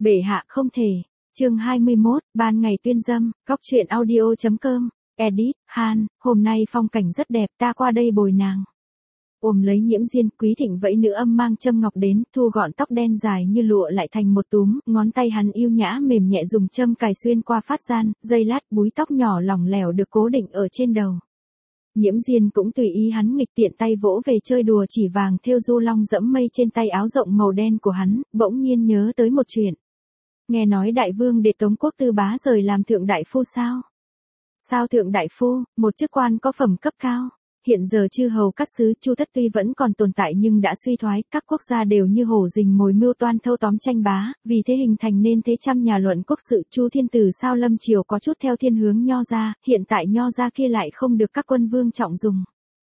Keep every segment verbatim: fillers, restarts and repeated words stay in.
Bệ hạ không thể. Chương hai mươi mốt, ban ngày tuyên dâm, Cóc truyện audio chấm com, edit, Han, hôm nay phong cảnh rất đẹp, ta qua đây bồi nàng. Ôm lấy Nhiễm Diên, Quý Thịnh vẫy nữ âm mang châm ngọc đến, thu gọn tóc đen dài như lụa lại thành một túm, ngón tay hắn yêu nhã mềm nhẹ dùng châm cài xuyên qua phát gian, giây lát búi tóc nhỏ lỏng lẻo được cố định ở trên đầu. Nhiễm Diên cũng tùy ý hắn nghịch tiện tay vỗ về chơi đùa chỉ vàng thêu du long dẫm mây trên tay áo rộng màu đen của hắn, bỗng nhiên nhớ tới một chuyện. Nghe nói đại vương để Tống Quốc Tư Bá rời làm thượng đại phu sao? Sao thượng đại phu, một chức quan có phẩm cấp cao? Hiện giờ chư hầu các xứ Chu Thất tuy vẫn còn tồn tại nhưng đã suy thoái, các quốc gia đều như hổ rình mồi mưu toan thâu tóm tranh bá, vì thế hình thành nên thế trăm nhà luận quốc sự. Chu Thiên Tử sao lâm triều có chút theo thiên hướng Nho gia, hiện tại Nho gia kia lại không được các quân vương trọng dùng.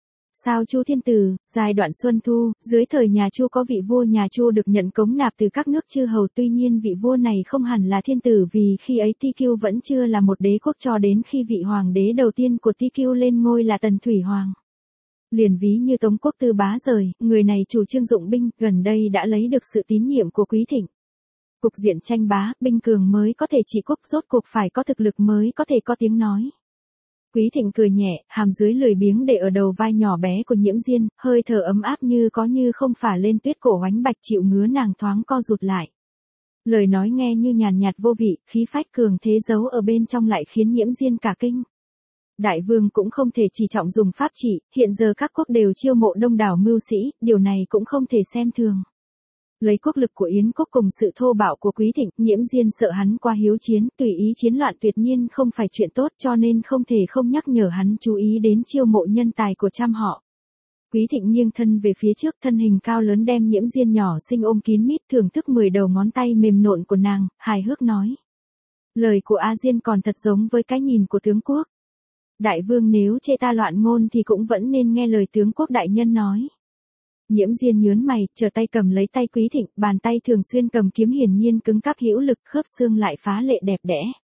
Sao Chu Thiên Tử, giai đoạn Xuân Thu, dưới thời nhà Chu có vị vua nhà Chu được nhận cống nạp từ các nước chư hầu, tuy nhiên vị vua này không hẳn là thiên tử vì khi ấy Ti Kiêu vẫn chưa là một đế quốc cho đến khi vị hoàng đế đầu tiên của Ti Kiêu lên ngôi là Tần Thủy Hoàng. Liền ví như Tống Quốc Tư Bá rời, người này chủ trương dụng binh, gần đây đã lấy được sự tín nhiệm của Quý Thịnh. Cục diện tranh bá, binh cường mới có thể trị quốc, rốt cuộc phải có thực lực mới có thể có tiếng nói. Quý Thịnh cười nhẹ, hàm dưới lười biếng để ở đầu vai nhỏ bé của Nhiễm Diên, hơi thở ấm áp như có như không phả lên tuyết cổ oánh bạch chịu ngứa nàng thoáng co rụt lại. Lời nói nghe như nhàn nhạt vô vị, khí phách cường thế giấu ở bên trong lại khiến Nhiễm Diên cả kinh. Đại vương cũng không thể chỉ trọng dùng pháp trị, hiện giờ các quốc đều chiêu mộ đông đảo mưu sĩ, điều này cũng không thể xem thường. Lấy quốc lực của Yến quốc cùng sự thô bạo của Quý Thịnh, Nhiễm Diên sợ hắn qua hiếu chiến, tùy ý chiến loạn tuyệt nhiên không phải chuyện tốt cho nên không thể không nhắc nhở hắn chú ý đến chiêu mộ nhân tài của trăm họ. Quý Thịnh nghiêng thân về phía trước, thân hình cao lớn đem Nhiễm Diên nhỏ xinh ôm kín mít, thưởng thức mười đầu ngón tay mềm nộn của nàng, hài hước nói. Lời của A Diên còn thật giống với cái nhìn của tướng quốc. Đại vương nếu chê ta loạn ngôn thì cũng vẫn nên nghe lời tướng quốc đại nhân nói. Nhiễm Diên nhớn mày, trở tay cầm lấy tay Quý Thịnh, bàn tay thường xuyên cầm kiếm hiển nhiên cứng cáp hữu lực, khớp xương lại phá lệ đẹp đẽ.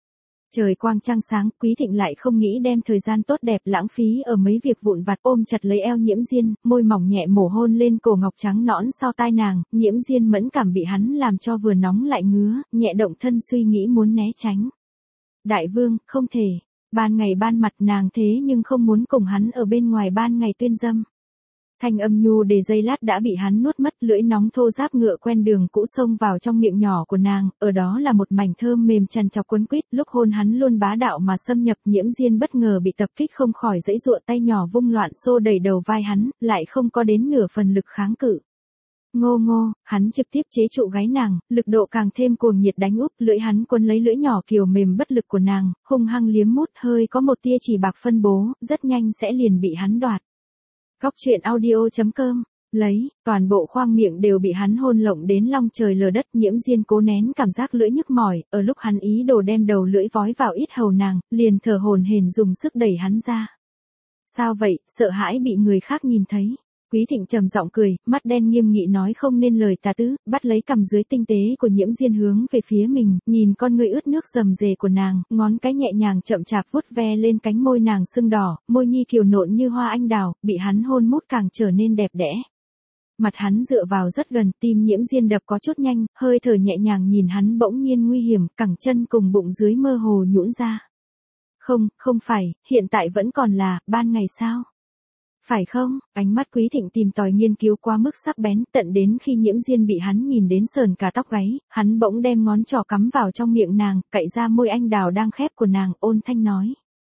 Trời quang trăng sáng, Quý Thịnh lại không nghĩ đem thời gian tốt đẹp lãng phí ở mấy việc vụn vặt, ôm chặt lấy eo Nhiễm Diên, môi mỏng nhẹ mổ hôn lên cổ ngọc trắng nõn sau tai nàng. Nhiễm Diên mẫn cảm bị hắn làm cho vừa nóng lại ngứa, nhẹ động thân suy nghĩ muốn né tránh. Đại vương, không thể. Ban ngày ban mặt nàng thế nhưng không muốn cùng hắn ở bên ngoài ban ngày tuyên dâm. Thanh âm nhu để giây lát đã bị hắn nuốt mất, lưỡi nóng thô ráp ngựa quen đường cũ xông vào trong miệng nhỏ của nàng, ở đó là một mảnh thơm mềm trằn trọc quấn quýt, lúc hôn hắn luôn bá đạo mà xâm nhập. Nhiễm Diên bất ngờ bị tập kích không khỏi giãy giụa, tay nhỏ vung loạn xô đầy đầu vai hắn, lại không có đến nửa phần lực kháng cự. Ngô ngô, hắn trực tiếp chế trụ gáy nàng, lực độ càng thêm cuồng nhiệt đánh úp, lưỡi hắn quấn lấy lưỡi nhỏ kiều mềm bất lực của nàng, hung hăng liếm mút, hơi có một tia chỉ bạc phân bố, rất nhanh sẽ liền bị hắn đoạt. Cóc truyện audio chấm com, lấy, toàn bộ khoang miệng đều bị hắn hôn lộng đến long trời lở đất. Nhiễm Diên cố nén cảm giác lưỡi nhức mỏi, ở lúc hắn ý đồ đem đầu lưỡi vói vào ít hầu nàng, liền thở hổn hển dùng sức đẩy hắn ra. Sao vậy, sợ hãi bị người khác nhìn thấy. Quý Thịnh trầm giọng cười, mắt đen nghiêm nghị nói không nên lời tà tứ, bắt lấy cằm dưới tinh tế của Nhiễm Diên hướng về phía mình, nhìn con ngươi ướt nước rầm rề của nàng, ngón cái nhẹ nhàng chậm chạp vuốt ve lên cánh môi nàng sưng đỏ, môi nhi kiều nộn như hoa anh đào, bị hắn hôn mút càng trở nên đẹp đẽ. Mặt hắn dựa vào rất gần, tim Nhiễm Diên đập có chút nhanh, hơi thở nhẹ nhàng nhìn hắn bỗng nhiên nguy hiểm, cẳng chân cùng bụng dưới mơ hồ nhũn ra. Không, không phải, hiện tại vẫn còn là, ban ngày sao? Phải không? Ánh mắt Quý Thịnh tìm tòi nghiên cứu quá mức sắc bén, tận đến khi Nhiễm Diên bị hắn nhìn đến sờn cả tóc gáy, hắn bỗng đem ngón trỏ cắm vào trong miệng nàng, cạy ra môi anh đào đang khép của nàng, ôn thanh nói.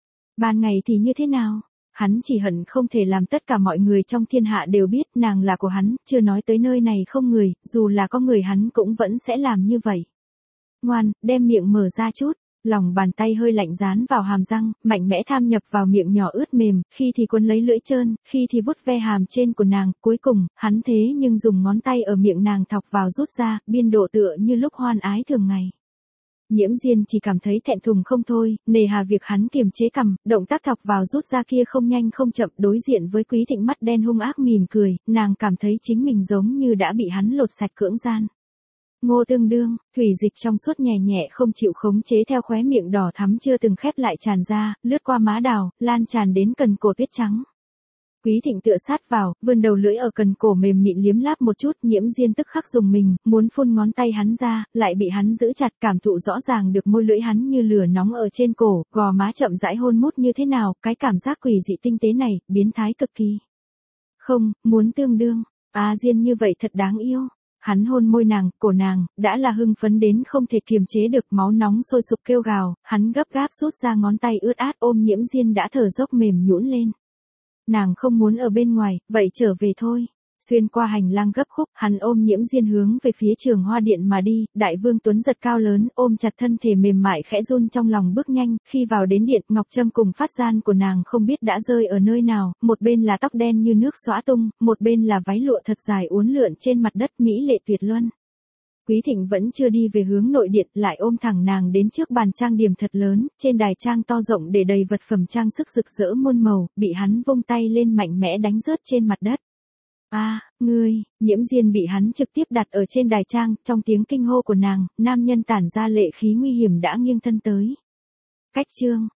Ban ngày thì như thế nào? Hắn chỉ hận không thể làm tất cả mọi người trong thiên hạ đều biết nàng là của hắn, chưa nói tới nơi này không người, dù là có người hắn cũng vẫn sẽ làm như vậy. Ngoan, đem miệng mở ra chút. Lòng bàn tay hơi lạnh dán vào hàm răng, mạnh mẽ tham nhập vào miệng nhỏ ướt mềm, khi thì cuốn lấy lưỡi trơn, khi thì vuốt ve hàm trên của nàng, cuối cùng, hắn thế nhưng dùng ngón tay ở miệng nàng thọc vào rút ra, biên độ tựa như lúc hoan ái thường ngày. Nhiễm Diên chỉ cảm thấy thẹn thùng không thôi, nề hà việc hắn kiềm chế cằm, động tác thọc vào rút ra kia không nhanh không chậm, đối diện với Quý Thịnh mắt đen hung ác mỉm cười, nàng cảm thấy chính mình giống như đã bị hắn lột sạch cưỡng gian. Ngô tương đương, thủy dịch trong suốt nhẹ nhẹ không chịu khống chế theo khóe miệng đỏ thắm chưa từng khép lại tràn ra, lướt qua má đào, lan tràn đến cần cổ tuyết trắng. Quý Thịnh tựa sát vào, vươn đầu lưỡi ở cần cổ mềm mịn liếm láp một chút, Nhiễm Diên tức khắc dùng mình, muốn phun ngón tay hắn ra, lại bị hắn giữ chặt, cảm thụ rõ ràng được môi lưỡi hắn như lửa nóng ở trên cổ, gò má chậm rãi hôn mút như thế nào, cái cảm giác quỷ dị tinh tế này, biến thái cực kỳ. Không, muốn tương đương, A Diên như vậy thật đáng yêu. Hắn hôn môi nàng, cổ nàng, đã là hưng phấn đến không thể kiềm chế được, máu nóng sôi sục kêu gào, hắn gấp gáp rút ra ngón tay ướt át ôm Nhiễm Diên đã thở dốc mềm nhũn lên. Nàng không muốn ở bên ngoài, vậy trở về thôi. Xuyên qua hành lang gấp khúc, hắn ôm Nhiễm Diên hướng về phía Trường Hoa Điện mà đi, Đại Vương Tuấn giật cao lớn, ôm chặt thân thể mềm mại khẽ run trong lòng bước nhanh, khi vào đến điện, ngọc trâm cùng phát gian của nàng không biết đã rơi ở nơi nào, một bên là tóc đen như nước xõa tung, một bên là váy lụa thật dài uốn lượn trên mặt đất mỹ lệ tuyệt luân. Quý Thịnh vẫn chưa đi về hướng nội điện, lại ôm thẳng nàng đến trước bàn trang điểm thật lớn, trên đài trang to rộng để đầy vật phẩm trang sức rực rỡ muôn màu, bị hắn vung tay lên mạnh mẽ đánh rớt trên mặt đất. A, à, ngươi, Nhiễm Diên bị hắn trực tiếp đặt ở trên đài trang, trong tiếng kinh hô của nàng, nam nhân tản ra lệ khí nguy hiểm đã nghiêng thân tới. Cách chương